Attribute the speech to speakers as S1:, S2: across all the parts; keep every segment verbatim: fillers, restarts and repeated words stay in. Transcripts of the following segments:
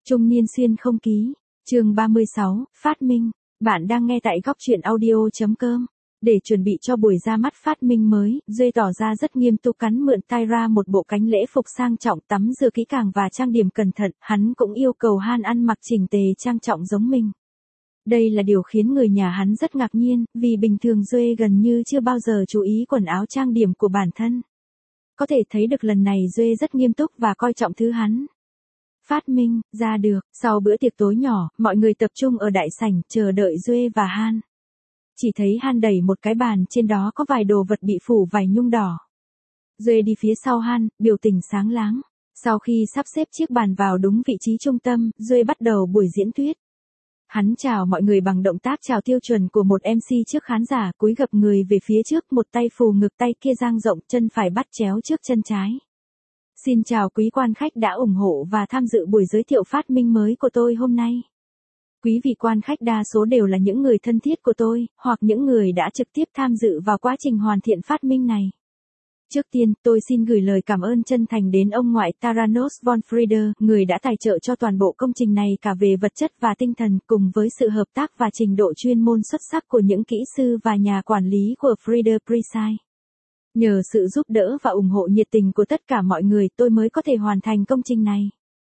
S1: Trung niên xuyên không ký. Chương ba mươi sáu, phát minh. Bạn đang nghe tại góc truyện audio chấm com. Để chuẩn bị cho buổi ra mắt phát minh mới, Duy tỏ ra rất nghiêm túc cắn mượn tai ra một bộ cánh lễ phục sang trọng, tắm rửa kỹ càng và trang điểm cẩn thận. Hắn cũng yêu cầu Han ăn mặc chỉnh tề trang trọng giống mình. Đây là điều khiến người nhà hắn rất ngạc nhiên, vì bình thường Duy gần như chưa bao giờ chú ý quần áo trang điểm của bản thân. Có thể thấy được lần này Duy rất nghiêm túc và coi trọng thứ hắn phát minh ra được. Sau bữa tiệc tối nhỏ, mọi người tập trung ở đại sảnh, chờ đợi Duy và Han. Chỉ thấy Han đẩy một cái bàn, trên đó có vài đồ vật bị phủ vải nhung đỏ. Duy đi phía sau Han, biểu tình sáng láng. Sau khi sắp xếp chiếc bàn vào đúng vị trí trung tâm, Duy bắt đầu buổi diễn thuyết. Hắn chào mọi người bằng động tác chào tiêu chuẩn của một em xê trước khán giả, cúi gập người về phía trước, một tay phù ngực, tay kia dang rộng, chân phải bắt chéo trước chân trái. Xin chào quý quan khách đã ủng hộ và tham dự buổi giới thiệu phát minh mới của tôi hôm nay. Quý vị quan khách đa số đều là những người thân thiết của tôi, hoặc những người đã trực tiếp tham dự vào quá trình hoàn thiện phát minh này. Trước tiên, tôi xin gửi lời cảm ơn chân thành đến ông ngoại Tharanos von Frieder, người đã tài trợ cho toàn bộ công trình này cả về vật chất và tinh thần, cùng với sự hợp tác và trình độ chuyên môn xuất sắc của những kỹ sư và nhà quản lý của Frieder Precise. Nhờ sự giúp đỡ và ủng hộ nhiệt tình của tất cả mọi người, tôi mới có thể hoàn thành công trình này.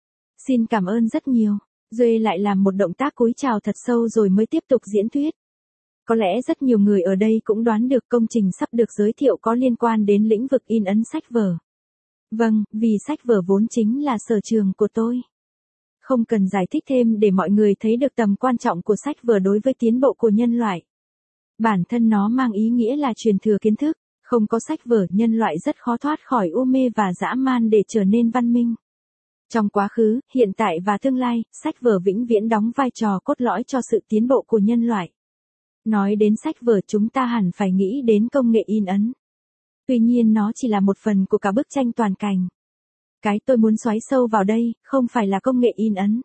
S1: Xin cảm ơn rất nhiều. Duy lại làm một động tác cúi chào thật sâu rồi mới tiếp tục diễn thuyết. Có lẽ rất nhiều người ở đây cũng đoán được công trình sắp được giới thiệu có liên quan đến lĩnh vực in ấn sách vở. Vâng, vì sách vở vốn chính là sở trường của tôi. Không cần giải thích thêm để mọi người thấy được tầm quan trọng của sách vở đối với tiến bộ của nhân loại. Bản thân nó mang ý nghĩa là truyền thừa kiến thức. Không có sách vở, nhân loại rất khó thoát khỏi u mê và dã man để trở nên văn minh. Trong quá khứ, hiện tại và tương lai, sách vở vĩnh viễn đóng vai trò cốt lõi cho sự tiến bộ của nhân loại. Nói đến sách vở, chúng ta hẳn phải nghĩ đến công nghệ in ấn. Tuy nhiên nó chỉ là một phần của cả bức tranh toàn cảnh. Cái tôi muốn xoáy sâu vào đây, không phải là công nghệ in ấn.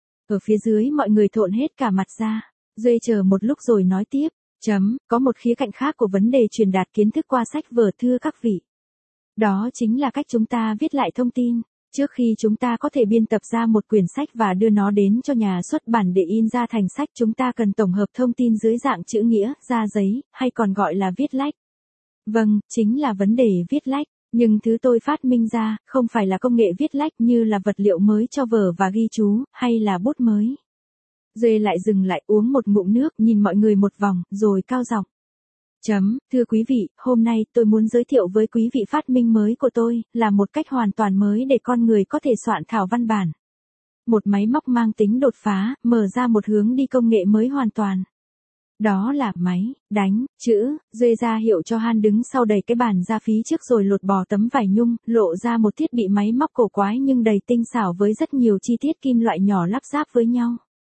S1: Ở phía dưới mọi người thộn hết cả mặt ra. Duy chờ một lúc rồi nói tiếp. Chấm, có một khía cạnh khác của vấn đề truyền đạt kiến thức qua sách vở thưa các vị. Đó chính là cách chúng ta viết lại thông tin. Trước khi chúng ta có thể biên tập ra một quyển sách và đưa nó đến cho nhà xuất bản để in ra thành sách, chúng ta cần tổng hợp thông tin dưới dạng chữ nghĩa, da giấy, hay còn gọi là viết lách. Vâng, chính là vấn đề viết lách. Nhưng thứ tôi phát minh ra, không phải là công nghệ viết lách như là vật liệu mới cho vở và ghi chú, hay là bút mới. Duy lại dừng lại uống một ngụm nước, nhìn mọi người một vòng, rồi cao giọng. Chấm, thưa quý vị, hôm nay tôi muốn giới thiệu với quý vị phát minh mới của tôi, là một cách hoàn toàn mới để con người có thể soạn thảo văn bản. Một máy móc mang tính đột phá, mở ra một hướng đi công nghệ mới hoàn toàn. Đó là máy đánh chữ. Duy ra hiệu cho Han đứng sau đẩy cái bàn ra phía trước rồi lột bỏ tấm vải nhung, lộ ra một thiết bị máy móc cổ quái nhưng đầy tinh xảo với rất nhiều chi tiết kim loại nhỏ lắp ráp với nhau.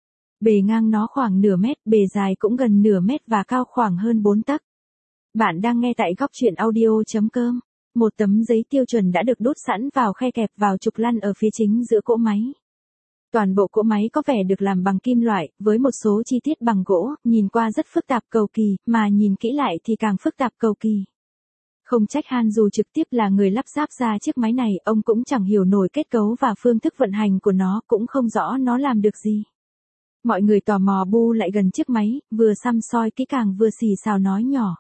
S1: Bề ngang nó khoảng nửa mét, bề dài cũng gần nửa mét và cao khoảng hơn bốn tấc. Bạn đang nghe tại góc truyện audio chấm com. Một tấm giấy tiêu chuẩn đã được đút sẵn vào khe kẹp vào trục lăn ở phía chính giữa cỗ máy. Toàn bộ cỗ máy có vẻ được làm bằng kim loại, với một số chi tiết bằng gỗ, nhìn qua rất phức tạp cầu kỳ, mà nhìn kỹ lại thì càng phức tạp cầu kỳ. Không trách Han dù trực tiếp là người lắp ráp ra chiếc máy này, ông cũng chẳng hiểu nổi kết cấu và phương thức vận hành của nó, cũng không rõ nó làm được gì. Mọi người tò mò bu lại gần chiếc máy, vừa xăm soi kỹ càng vừa xì xào nói nhỏ.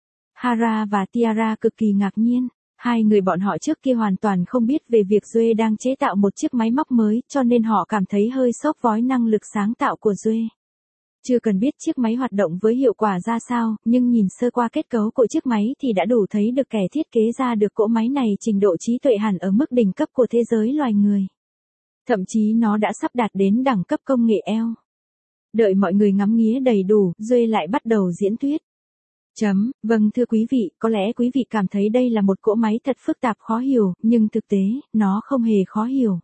S1: Hara và Tiara cực kỳ ngạc nhiên. Hai người bọn họ trước kia hoàn toàn không biết về việc Duy đang chế tạo một chiếc máy móc mới, cho nên họ cảm thấy hơi sốc vói năng lực sáng tạo của Duy. Chưa cần biết chiếc máy hoạt động với hiệu quả ra sao, nhưng nhìn sơ qua kết cấu của chiếc máy thì đã đủ thấy được kẻ thiết kế ra được cỗ máy này trình độ trí tuệ hẳn ở mức đỉnh cấp của thế giới loài người. Thậm chí nó đã sắp đạt đến đẳng cấp công nghệ eo. Đợi mọi người ngắm nghía đầy đủ, Duy lại bắt đầu diễn thuyết. Chấm, vâng thưa quý vị, có lẽ quý vị cảm thấy đây là một cỗ máy thật phức tạp khó hiểu, nhưng thực tế, nó không hề khó hiểu.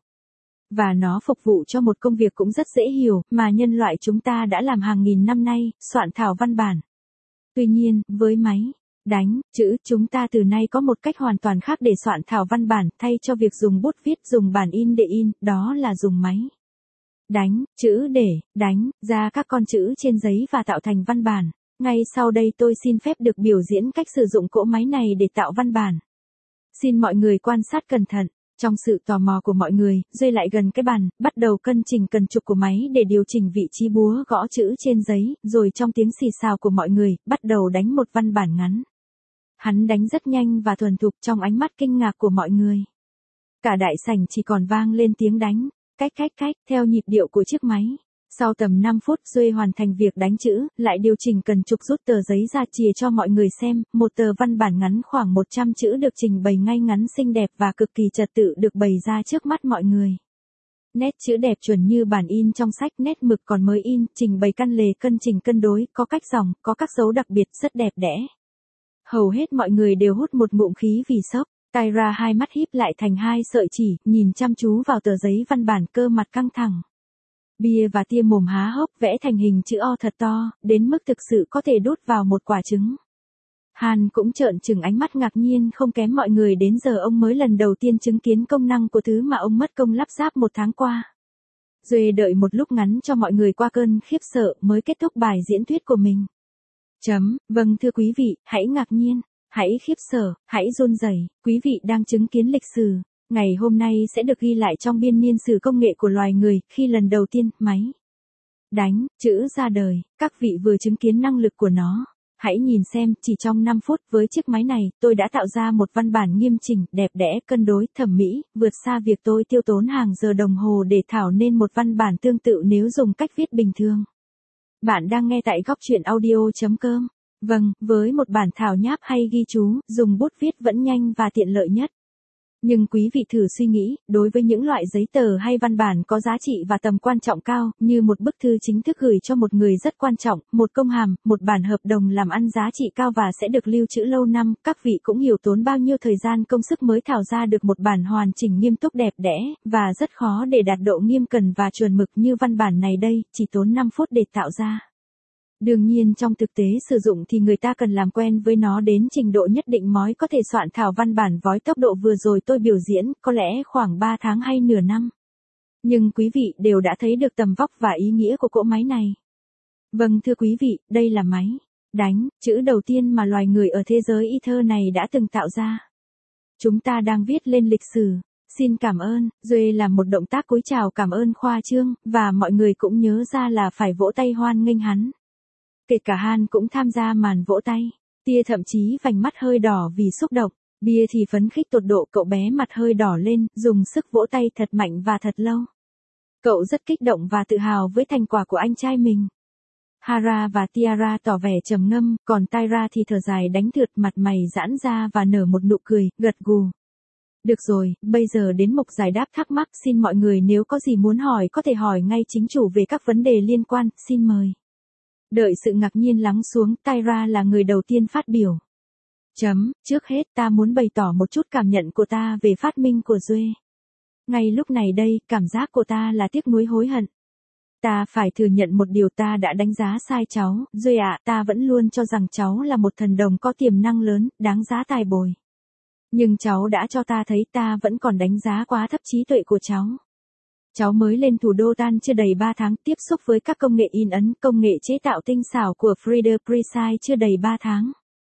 S1: Và nó phục vụ cho một công việc cũng rất dễ hiểu, mà nhân loại chúng ta đã làm hàng nghìn năm nay, soạn thảo văn bản. Tuy nhiên, với máy đánh chữ, chúng ta từ nay có một cách hoàn toàn khác để soạn thảo văn bản, thay cho việc dùng bút viết, dùng bản in để in, đó là dùng máy đánh chữ để đánh ra các con chữ trên giấy và tạo thành văn bản. Ngay sau đây tôi xin phép được biểu diễn cách sử dụng cỗ máy này để tạo văn bản. Xin mọi người quan sát cẩn thận. Trong sự tò mò của mọi người, Duy lại gần cái bàn, bắt đầu cân chỉnh cần trục của máy để điều chỉnh vị trí búa gõ chữ trên giấy, rồi trong tiếng xì xào của mọi người, bắt đầu đánh một văn bản ngắn. Hắn đánh rất nhanh và thuần thục trong ánh mắt kinh ngạc của mọi người. Cả đại sảnh chỉ còn vang lên tiếng đánh, cách cách cách, theo nhịp điệu của chiếc máy. Sau tầm năm phút Duy hoàn thành việc đánh chữ, lại điều chỉnh cần trục rút tờ giấy ra chìa cho mọi người xem, một tờ văn bản ngắn khoảng một trăm chữ được trình bày ngay ngắn xinh đẹp và cực kỳ trật tự được bày ra trước mắt mọi người. Nét chữ đẹp chuẩn như bản in trong sách, nét mực còn mới in, trình bày căn lề cân chỉnh cân đối, có cách dòng, có các dấu đặc biệt rất đẹp đẽ. Hầu hết mọi người đều hút một ngụm khí vì sốc. Tyra hai mắt híp lại thành hai sợi chỉ, nhìn chăm chú vào tờ giấy văn bản, cơ mặt căng thẳng. Bia và tia mồm há hốc vẽ thành hình chữ O thật to, đến mức thực sự có thể đút vào một quả trứng. Han cũng trợn trừng ánh mắt ngạc nhiên không kém mọi người, đến giờ ông mới lần đầu tiên chứng kiến công năng của thứ mà ông mất công lắp ráp một tháng qua. Duy đợi một lúc ngắn cho mọi người qua cơn khiếp sợ mới kết thúc bài diễn thuyết của mình. Chấm, vâng thưa quý vị, hãy ngạc nhiên, hãy khiếp sợ, hãy run rẩy, quý vị đang chứng kiến lịch sử. Ngày hôm nay sẽ được ghi lại trong biên niên sử công nghệ của loài người, khi lần đầu tiên, máy đánh chữ ra đời, các vị vừa chứng kiến năng lực của nó. Hãy nhìn xem, chỉ trong năm phút với chiếc máy này, tôi đã tạo ra một văn bản nghiêm chỉnh, đẹp đẽ, cân đối, thẩm mỹ, vượt xa việc tôi tiêu tốn hàng giờ đồng hồ để thảo nên một văn bản tương tự nếu dùng cách viết bình thường. Bạn đang nghe tại góc truyện audio chấm com. Vâng, với một bản thảo nháp hay ghi chú, dùng bút viết vẫn nhanh và tiện lợi nhất. Nhưng quý vị thử suy nghĩ, đối với những loại giấy tờ hay văn bản có giá trị và tầm quan trọng cao, như một bức thư chính thức gửi cho một người rất quan trọng, một công hàm, một bản hợp đồng làm ăn giá trị cao và sẽ được lưu trữ lâu năm, các vị cũng hiểu tốn bao nhiêu thời gian công sức mới thảo ra được một bản hoàn chỉnh nghiêm túc đẹp đẽ, và rất khó để đạt độ nghiêm cẩn và chuẩn mực như văn bản này đây, chỉ tốn năm phút để tạo ra. Đương nhiên trong thực tế sử dụng thì người ta cần làm quen với nó đến trình độ nhất định mới có thể soạn thảo văn bản với tốc độ vừa rồi tôi biểu diễn, có lẽ khoảng ba tháng hay nửa năm. Nhưng quý vị đều đã thấy được tầm vóc và ý nghĩa của cỗ máy này. Vâng thưa quý vị, đây là máy đánh chữ đầu tiên mà loài người ở thế giới Ether này đã từng tạo ra. Chúng ta đang viết lên lịch sử. Xin cảm ơn, Duy làm một động tác cúi chào cảm ơn khoa trương, và mọi người cũng nhớ ra là phải vỗ tay hoan nghênh hắn. Kể cả Han cũng tham gia màn vỗ tay. Tia thậm chí vành mắt hơi đỏ vì xúc động. Bia thì phấn khích tột độ, cậu bé mặt hơi đỏ lên, dùng sức vỗ tay thật mạnh và thật lâu. Cậu rất kích động và tự hào với thành quả của anh trai mình. Hara và Tiara tỏ vẻ trầm ngâm, còn Tyra thì thở dài đánh thượt, mặt mày giãn ra và nở một nụ cười, gật gù. Được rồi, bây giờ đến mục giải đáp thắc mắc, xin mọi người nếu có gì muốn hỏi có thể hỏi ngay chính chủ về các vấn đề liên quan, xin mời. Đợi sự ngạc nhiên lắng xuống, Tyra là người đầu tiên phát biểu. Chấm, trước hết ta muốn bày tỏ một chút cảm nhận của ta về phát minh của Duy. Ngay lúc này đây, cảm giác của ta là tiếc nuối hối hận. Ta phải thừa nhận một điều, ta đã đánh giá sai cháu, Duy ạ, ta vẫn luôn cho rằng cháu là một thần đồng có tiềm năng lớn, đáng giá tài bồi. Nhưng cháu đã cho ta thấy ta vẫn còn đánh giá quá thấp trí tuệ của cháu. Cháu mới lên thủ đô Tan chưa đầy ba tháng, tiếp xúc với các công nghệ in ấn, công nghệ chế tạo tinh xảo của Frieder Precise chưa đầy ba tháng.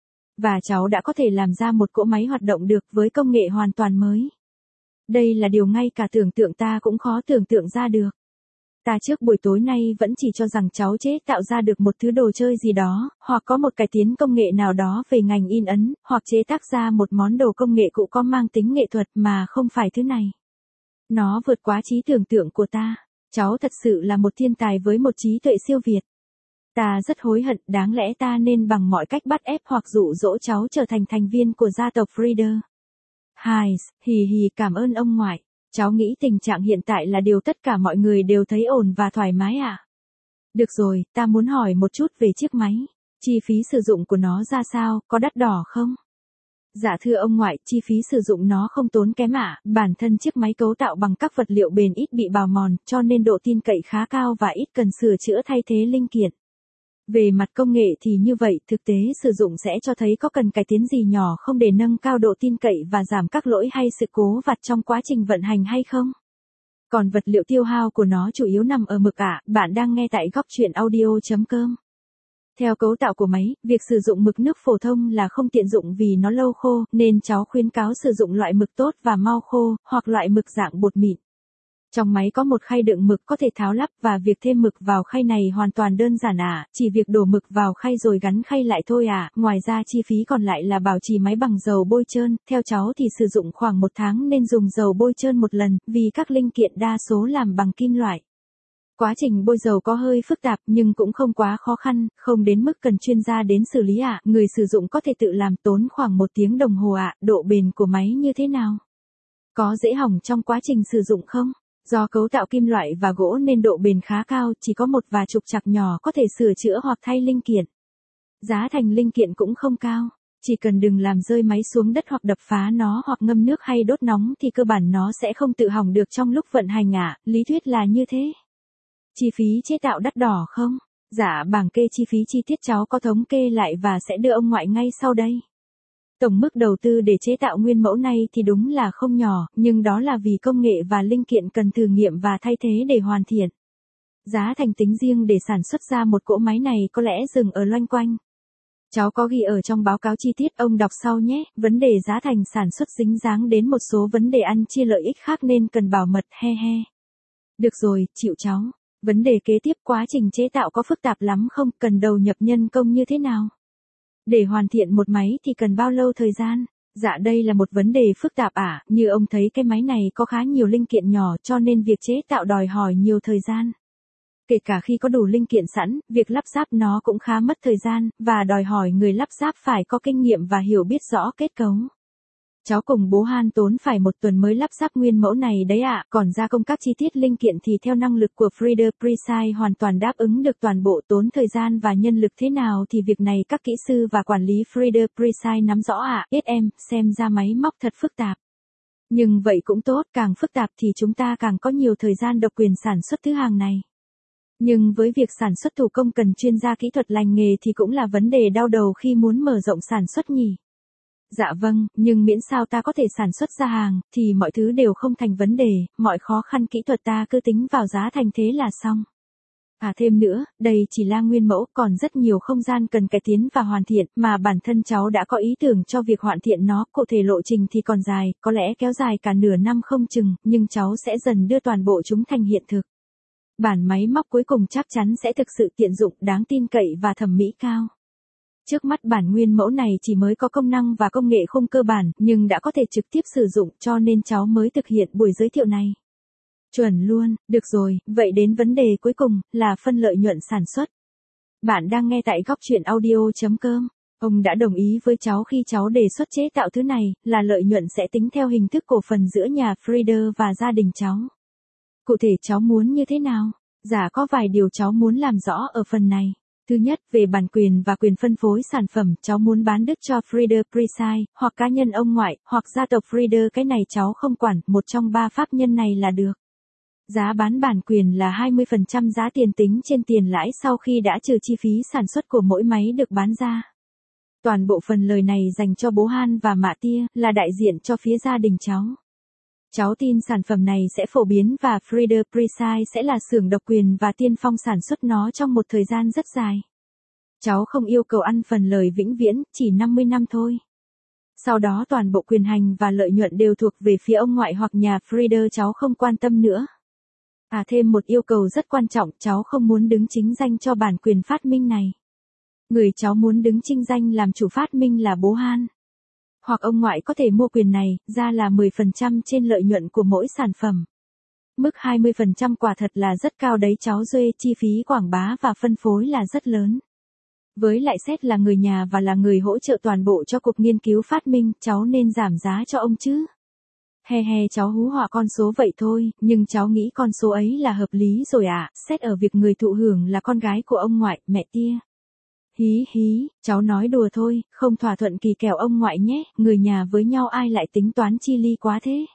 S1: Và cháu đã có thể làm ra một cỗ máy hoạt động được với công nghệ hoàn toàn mới. Đây là điều ngay cả tưởng tượng ta cũng khó tưởng tượng ra được. Ta trước buổi tối nay vẫn chỉ cho rằng cháu chế tạo ra được một thứ đồ chơi gì đó, hoặc có một cải tiến công nghệ nào đó về ngành in ấn, hoặc chế tác ra một món đồ công nghệ cũ có mang tính nghệ thuật mà không phải thứ này. Nó vượt quá trí tưởng tượng của ta. Cháu thật sự là một thiên tài với một trí tuệ siêu việt. Ta rất hối hận, đáng lẽ ta nên bằng mọi cách bắt ép hoặc dụ dỗ cháu trở thành thành viên của gia tộc Frieder. Hai, hì hì, cảm ơn ông ngoại. Cháu nghĩ tình trạng hiện tại là điều tất cả mọi người đều thấy ổn và thoải mái à? Được rồi, ta muốn hỏi một chút về chiếc máy. Chi phí sử dụng của nó ra sao, có đắt đỏ không? Dạ thưa ông ngoại, chi phí sử dụng nó không tốn kém ạ, bản thân chiếc máy cấu tạo bằng các vật liệu bền, ít bị bào mòn, cho nên độ tin cậy khá cao và ít cần sửa chữa thay thế linh kiện. Về mặt công nghệ thì như vậy, thực tế sử dụng sẽ cho thấy có cần cải tiến gì nhỏ không để nâng cao độ tin cậy và giảm các lỗi hay sự cố vặt trong quá trình vận hành hay không? Còn vật liệu tiêu hao của nó chủ yếu nằm ở mực ạ, bạn đang nghe tại góc truyện audio chấm com. Theo cấu tạo của máy, việc sử dụng mực nước phổ thông là không tiện dụng vì nó lâu khô, nên cháu khuyến cáo sử dụng loại mực tốt và mau khô, hoặc loại mực dạng bột mịn. Trong máy có một khay đựng mực có thể tháo lắp và việc thêm mực vào khay này hoàn toàn đơn giản ạ, à, chỉ việc đổ mực vào khay rồi gắn khay lại thôi ạ. À. Ngoài ra chi phí còn lại là bảo trì máy bằng dầu bôi trơn, theo cháu thì sử dụng khoảng một tháng nên dùng dầu bôi trơn một lần, vì các linh kiện đa số làm bằng kim loại. Quá trình bôi dầu có hơi phức tạp nhưng cũng không quá khó khăn, không đến mức cần chuyên gia đến xử lý ạ. À. Người sử dụng có thể tự làm tốn khoảng một tiếng đồng hồ ạ. À. Độ bền của máy như thế nào? Có dễ hỏng trong quá trình sử dụng không? Do cấu tạo kim loại và gỗ nên độ bền khá cao, chỉ có một vài trục trặc nhỏ có thể sửa chữa hoặc thay linh kiện. Giá thành linh kiện cũng không cao, chỉ cần đừng làm rơi máy xuống đất hoặc đập phá nó hoặc ngâm nước hay đốt nóng thì cơ bản nó sẽ không tự hỏng được trong lúc vận hành ạ, à. Lý thuyết là như thế. Chi phí chế tạo đắt đỏ không? Dạ, bảng kê chi phí chi tiết cháu có thống kê lại và sẽ đưa ông ngoại ngay sau đây. Tổng mức đầu tư để chế tạo nguyên mẫu này thì đúng là không nhỏ, nhưng đó là vì công nghệ và linh kiện cần thử nghiệm và thay thế để hoàn thiện. Giá thành tính riêng để sản xuất ra một cỗ máy này có lẽ dừng ở loanh quanh. Cháu có ghi ở trong báo cáo chi tiết, ông đọc sau nhé. Vấn đề giá thành sản xuất dính dáng đến một số vấn đề ăn chia lợi ích khác nên cần bảo mật, he he. Được rồi, chịu cháu. Vấn đề kế tiếp, quá trình chế tạo có phức tạp lắm không, cần đầu nhập nhân công như thế nào? Để hoàn thiện một máy thì cần bao lâu thời gian? Dạ đây là một vấn đề phức tạp ạ, à. Như ông thấy cái máy này có khá nhiều linh kiện nhỏ cho nên việc chế tạo đòi hỏi nhiều thời gian. Kể cả khi có đủ linh kiện sẵn, việc lắp ráp nó cũng khá mất thời gian, và đòi hỏi người lắp ráp phải có kinh nghiệm và hiểu biết rõ kết cấu. Cháu cùng bố Han tốn phải một tuần mới lắp ráp nguyên mẫu này đấy ạ, à. Còn gia công các chi tiết linh kiện thì theo năng lực của Frieder Precise hoàn toàn đáp ứng được toàn bộ tốn thời gian và nhân lực thế nào thì việc này các kỹ sư và quản lý Frieder Precise nắm rõ ạ, à. Ít em, xem ra máy móc thật phức tạp. Nhưng vậy cũng tốt, càng phức tạp thì chúng ta càng có nhiều thời gian độc quyền sản xuất thứ hàng này. Nhưng với việc sản xuất thủ công cần chuyên gia kỹ thuật lành nghề thì cũng là vấn đề đau đầu khi muốn mở rộng sản xuất nhỉ. Dạ vâng, nhưng miễn sao ta có thể sản xuất ra hàng, thì mọi thứ đều không thành vấn đề, mọi khó khăn kỹ thuật ta cứ tính vào giá thành thế là xong. À thêm nữa, đây chỉ là nguyên mẫu, còn rất nhiều không gian cần cải tiến và hoàn thiện, mà bản thân cháu đã có ý tưởng cho việc hoàn thiện nó, cụ thể lộ trình thì còn dài, có lẽ kéo dài cả nửa năm không chừng, nhưng cháu sẽ dần đưa toàn bộ chúng thành hiện thực. Bản máy móc cuối cùng chắc chắn sẽ thực sự tiện dụng, đáng tin cậy và thẩm mỹ cao. Trước mắt bản nguyên mẫu này chỉ mới có công năng và công nghệ khung cơ bản, nhưng đã có thể trực tiếp sử dụng cho nên cháu mới thực hiện buổi giới thiệu này. Chuẩn luôn, được rồi, vậy đến vấn đề cuối cùng, là phân lợi nhuận sản xuất. Bạn đang nghe tại góc truyện audio chấm com. Ông đã đồng ý với cháu khi cháu đề xuất chế tạo thứ này, là lợi nhuận sẽ tính theo hình thức cổ phần giữa nhà Frieder và gia đình cháu. Cụ thể cháu muốn như thế nào? Dạ có vài điều cháu muốn làm rõ ở phần này. Thứ nhất, về bản quyền và quyền phân phối sản phẩm, cháu muốn bán đứt cho Frieder Precise, hoặc cá nhân ông ngoại, hoặc gia tộc Frieder, cái này cháu không quản, một trong ba pháp nhân này là được. Giá bán bản quyền là hai mươi phần trăm giá tiền tính trên tiền lãi sau khi đã trừ chi phí sản xuất của mỗi máy được bán ra. Toàn bộ phần lời này dành cho bố Han và mạ Tia, là đại diện cho phía gia đình cháu. Cháu tin sản phẩm này sẽ phổ biến và Frieder Precise sẽ là xưởng độc quyền và tiên phong sản xuất nó trong một thời gian rất dài. Cháu không yêu cầu ăn phần lời vĩnh viễn, chỉ năm mươi năm thôi. Sau đó toàn bộ quyền hành và lợi nhuận đều thuộc về phía ông ngoại hoặc nhà Frieder, cháu không quan tâm nữa. À thêm một yêu cầu rất quan trọng, cháu không muốn đứng chính danh cho bản quyền phát minh này. Người cháu muốn đứng chính danh làm chủ phát minh là bố Han. Hoặc ông ngoại có thể mua quyền này, ra là mười phần trăm trên lợi nhuận của mỗi sản phẩm. Mức hai mươi phần trăm quả thật là rất cao đấy cháu Duê, chi phí quảng bá và phân phối là rất lớn. Với lại xét là người nhà và là người hỗ trợ toàn bộ cho cuộc nghiên cứu phát minh, cháu nên giảm giá cho ông chứ. He he, cháu hú họa con số vậy thôi, nhưng cháu nghĩ con số ấy là hợp lý rồi ạ, à, xét ở việc người thụ hưởng là con gái của ông ngoại, mẹ Tia. Hí hí, cháu nói đùa thôi, không thỏa thuận kỳ kèo ông ngoại nhé, người nhà với nhau ai lại tính toán chi ly quá thế.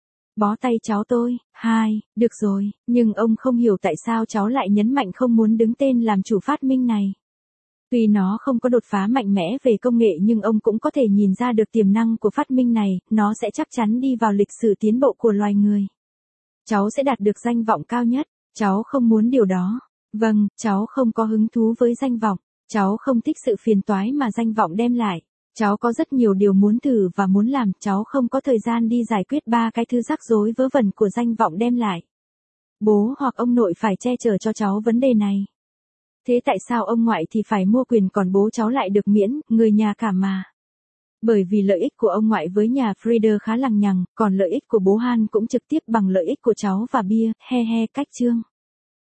S1: Bó tay cháu tôi, hai, được rồi, nhưng ông không hiểu tại sao cháu lại nhấn mạnh không muốn đứng tên làm chủ phát minh này. Tuy nó không có đột phá mạnh mẽ về công nghệ nhưng ông cũng có thể nhìn ra được tiềm năng của phát minh này, nó sẽ chắc chắn đi vào lịch sử tiến bộ của loài người. Cháu sẽ đạt được danh vọng cao nhất, cháu không muốn điều đó. Vâng, cháu không có hứng thú với danh vọng. Cháu không thích sự phiền toái mà danh vọng đem lại. Cháu có rất nhiều điều muốn thử và muốn làm, cháu không có thời gian đi giải quyết ba cái thứ rắc rối vớ vẩn của danh vọng đem lại. Bố hoặc ông nội phải che chở cho cháu vấn đề này. Thế tại sao ông ngoại thì phải mua quyền còn bố cháu lại được miễn, người nhà cả mà? Bởi vì lợi ích của ông ngoại với nhà Frieder khá lằng nhằng, còn lợi ích của bố Han cũng trực tiếp bằng lợi ích của cháu và bia, he he cách chương.